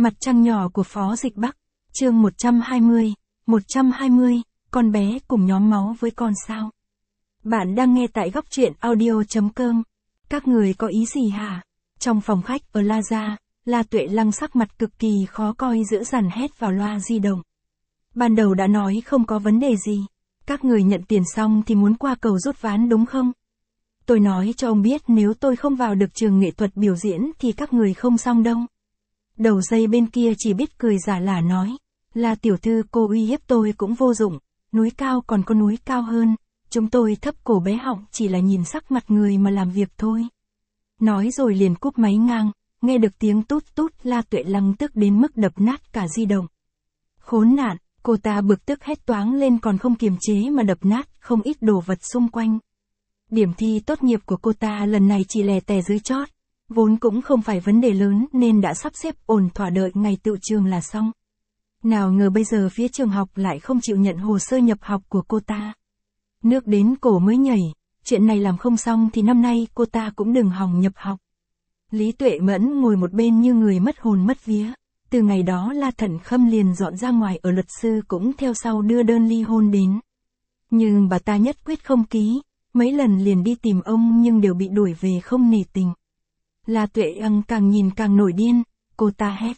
Mặt trăng nhỏ của Phó Dịch Bắc, chương 120, con bé cùng nhóm máu với con sao. Bạn đang nghe tại góc truyện audio.com. Các người có ý gì hả? Trong phòng khách ở Plaza, La Tuệ Lăng sắc mặt cực kỳ khó coi dữ dằn hét vào loa di động. Ban đầu đã nói không có vấn đề gì. Các người nhận tiền xong thì muốn qua cầu rút ván đúng không? Tôi nói cho ông biết nếu tôi không vào được trường nghệ thuật biểu diễn thì các người không xong đâu. Đầu dây bên kia chỉ biết cười giả lả nói. Là tiểu thư cô uy hiếp tôi cũng vô dụng. Núi cao còn có núi cao hơn. Chúng tôi thấp cổ bé họng chỉ là nhìn sắc mặt người mà làm việc thôi. Nói rồi liền cúp máy ngang. Nghe được tiếng tút tút La Tuệ Lăng tức đến mức đập nát cả di động. Khốn nạn, cô ta bực tức hét toáng lên còn không kiềm chế mà đập nát không ít đồ vật xung quanh. Điểm thi tốt nghiệp của cô ta lần này chỉ lè tè dưới chót. Vốn cũng không phải vấn đề lớn nên đã sắp xếp ổn thỏa đợi ngày tựu trường là xong. Nào ngờ bây giờ phía trường học lại không chịu nhận hồ sơ nhập học của cô ta. Nước đến cổ mới nhảy, chuyện này làm không xong thì năm nay cô ta cũng đừng hòng nhập học. Lý Tuệ Mẫn ngồi một bên như người mất hồn mất vía. Từ ngày đó La Thận Khâm liền dọn ra ngoài ở luật sư cũng theo sau đưa đơn ly hôn đến. Nhưng bà ta nhất quyết không ký, mấy lần liền đi tìm ông nhưng đều bị đuổi về không nể tình. La Tuệ Lăng càng nhìn càng nổi điên, cô ta hét.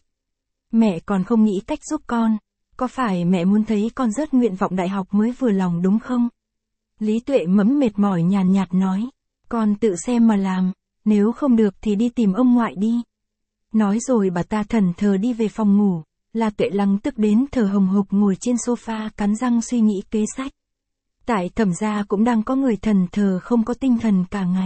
Mẹ còn không nghĩ cách giúp con, có phải mẹ muốn thấy con rớt nguyện vọng đại học mới vừa lòng đúng không? Lý Tuệ Mẫn mệt mỏi nhàn nhạt nói, con tự xem mà làm, nếu không được thì đi tìm ông ngoại đi. Nói rồi bà ta thẫn thờ đi về phòng ngủ, La Tuệ Lăng tức đến thở hồng hộc ngồi trên sofa cắn răng suy nghĩ kế sách. Tại Thẩm gia cũng đang có người thẫn thờ không có tinh thần cả ngày.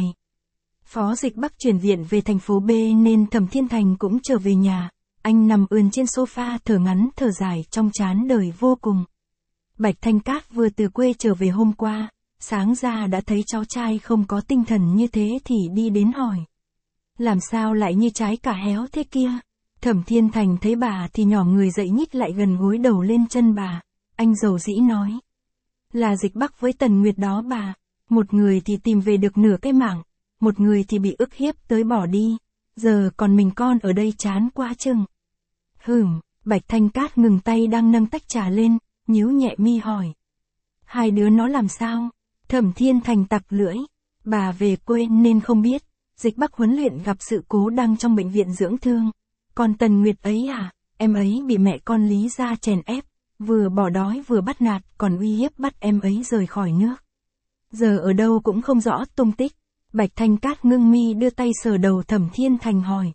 Phó Dịch Bắc chuyển viện về thành phố B nên Thẩm Thiên Thành cũng trở về nhà. Anh nằm ườn trên sofa thở ngắn thở dài trong chán đời vô cùng. Bạch Thanh Cát vừa từ quê trở về hôm qua, sáng ra đã thấy cháu trai không có tinh thần như thế thì đi đến hỏi. Làm sao lại như trái cà héo thế kia? Thẩm Thiên Thành thấy bà thì nhỏ người dậy nhích lại gần gối đầu lên chân bà. Anh dầu dĩ nói. Là Dịch Bắc với Tần Nguyệt đó bà. Một người thì tìm về được nửa cái mạng. Một người thì bị ức hiếp tới bỏ đi. Giờ còn mình con ở đây chán quá chừng. Bạch Thanh Cát ngừng tay đang nâng tách trà lên, nhíu nhẹ mi hỏi. Hai đứa nó làm sao? Thẩm Thiên Thành tặc lưỡi. Bà về quê nên không biết. Dịch Bắc huấn luyện gặp sự cố đang trong bệnh viện dưỡng thương. Còn Tần Nguyệt ấy à, em ấy bị mẹ con Lý gia chèn ép. Vừa bỏ đói vừa bắt nạt còn uy hiếp bắt em ấy rời khỏi nước. Giờ ở đâu cũng không rõ tung tích. Bạch Thanh Cát ngưng mi đưa tay sờ đầu Thẩm Thiên Thành hỏi.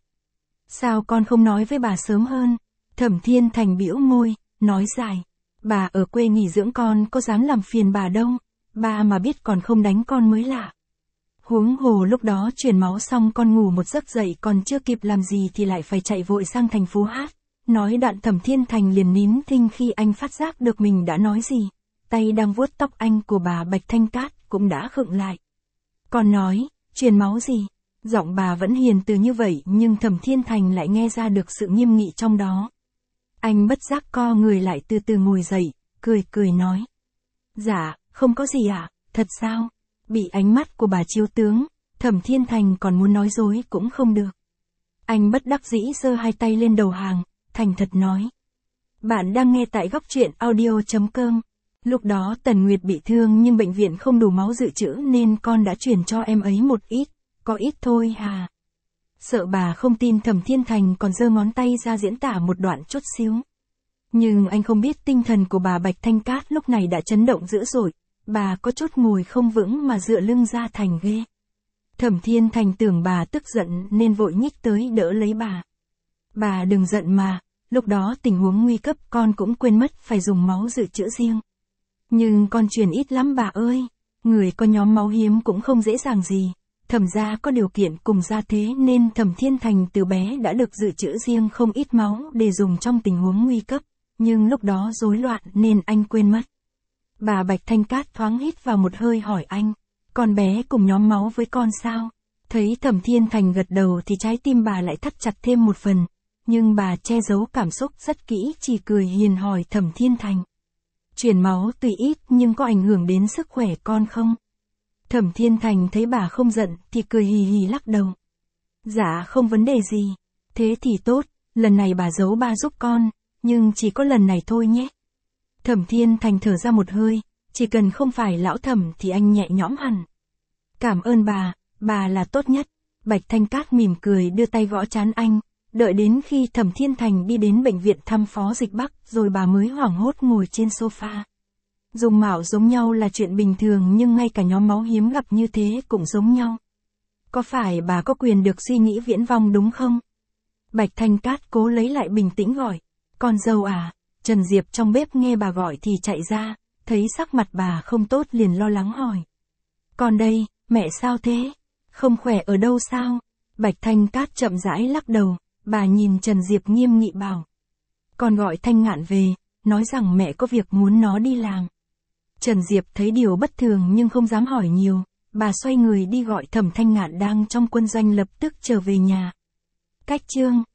Sao con không nói với bà sớm hơn? Thẩm Thiên Thành bĩu môi, nói dài. Bà ở quê nghỉ dưỡng con có dám làm phiền bà đâu. Bà mà biết còn không đánh con mới lạ. Huống hồ lúc đó truyền máu xong con ngủ một giấc dậy còn chưa kịp làm gì thì lại phải chạy vội sang thành phố hát. Nói đoạn Thẩm Thiên Thành liền nín thinh khi anh phát giác được mình đã nói gì. Tay đang vuốt tóc anh của bà Bạch Thanh Cát cũng đã khựng lại. Còn nói, truyền máu gì? Giọng bà vẫn hiền từ như vậy nhưng Thẩm Thiên Thành lại nghe ra được sự nghiêm nghị trong đó. Anh bất giác co người lại từ từ ngồi dậy, cười nói. Dạ, không có gì ạ, thật sao? Bị ánh mắt của bà chiếu tướng, Thẩm Thiên Thành còn muốn nói dối cũng không được. Anh bất đắc dĩ giơ hai tay lên đầu hàng, thành thật nói. Bạn đang nghe tại góc truyện audio.com. Lúc đó Tần Nguyệt bị thương nhưng bệnh viện không đủ máu dự trữ nên con đã chuyển cho em ấy một ít, có ít thôi hà. Sợ bà không tin Thẩm Thiên Thành còn giơ ngón tay ra diễn tả một đoạn chút xíu. Nhưng anh không biết tinh thần của bà Bạch Thanh Cát lúc này đã chấn động dữ dội, bà có chút ngồi không vững mà dựa lưng ra thành ghê. Thẩm Thiên Thành tưởng bà tức giận nên vội nhích tới đỡ lấy bà. Bà đừng giận mà, lúc đó tình huống nguy cấp con cũng quên mất phải dùng máu dự trữ riêng. Nhưng con truyền ít lắm bà ơi, người có nhóm máu hiếm cũng không dễ dàng gì. Thẩm gia có điều kiện cùng gia thế nên Thẩm Thiên Thành từ bé đã được dự trữ riêng không ít máu để dùng trong tình huống nguy cấp, nhưng lúc đó rối loạn nên anh quên mất. Bà Bạch Thanh Cát thoáng hít vào một hơi hỏi anh, con bé cùng nhóm máu với con sao? Thấy Thẩm Thiên Thành gật đầu thì trái tim bà lại thắt chặt thêm một phần, nhưng bà che giấu cảm xúc rất kỹ chỉ cười hiền hỏi Thẩm Thiên Thành. Truyền máu tuy ít nhưng có ảnh hưởng đến sức khỏe con không? Thẩm Thiên Thành thấy bà không giận thì cười hì hì lắc đầu. Dạ không vấn đề gì. Thế thì tốt, lần này bà giấu ba giúp con, nhưng chỉ có lần này thôi nhé. Thẩm Thiên Thành thở ra một hơi, chỉ cần không phải lão Thẩm thì anh nhẹ nhõm hẳn. Cảm ơn bà là tốt nhất. Bạch Thanh Cát mỉm cười đưa tay gõ trán anh, đợi đến khi Thẩm Thiên Thành đi đến bệnh viện thăm Phó Dịch Bắc rồi bà mới hoảng hốt ngồi trên sofa. Dùng mạo giống nhau là chuyện bình thường nhưng ngay cả nhóm máu hiếm gặp như thế cũng giống nhau. Có phải bà có quyền được suy nghĩ viễn vông đúng không? Bạch Thanh Cát cố lấy lại bình tĩnh gọi. Con dâu à? Trần Diệp trong bếp nghe bà gọi thì chạy ra, thấy sắc mặt bà không tốt liền lo lắng hỏi. Con đây, mẹ sao thế? Không khỏe ở đâu sao? Bạch Thanh Cát chậm rãi lắc đầu, bà nhìn Trần Diệp nghiêm nghị bảo. Con gọi Thanh Ngạn về, nói rằng mẹ có việc muốn nó đi làm. Trần Diệp thấy điều bất thường nhưng không dám hỏi nhiều, bà xoay người đi gọi Thẩm Thanh Ngạn đang trong quân doanh lập tức trở về nhà. Cách chương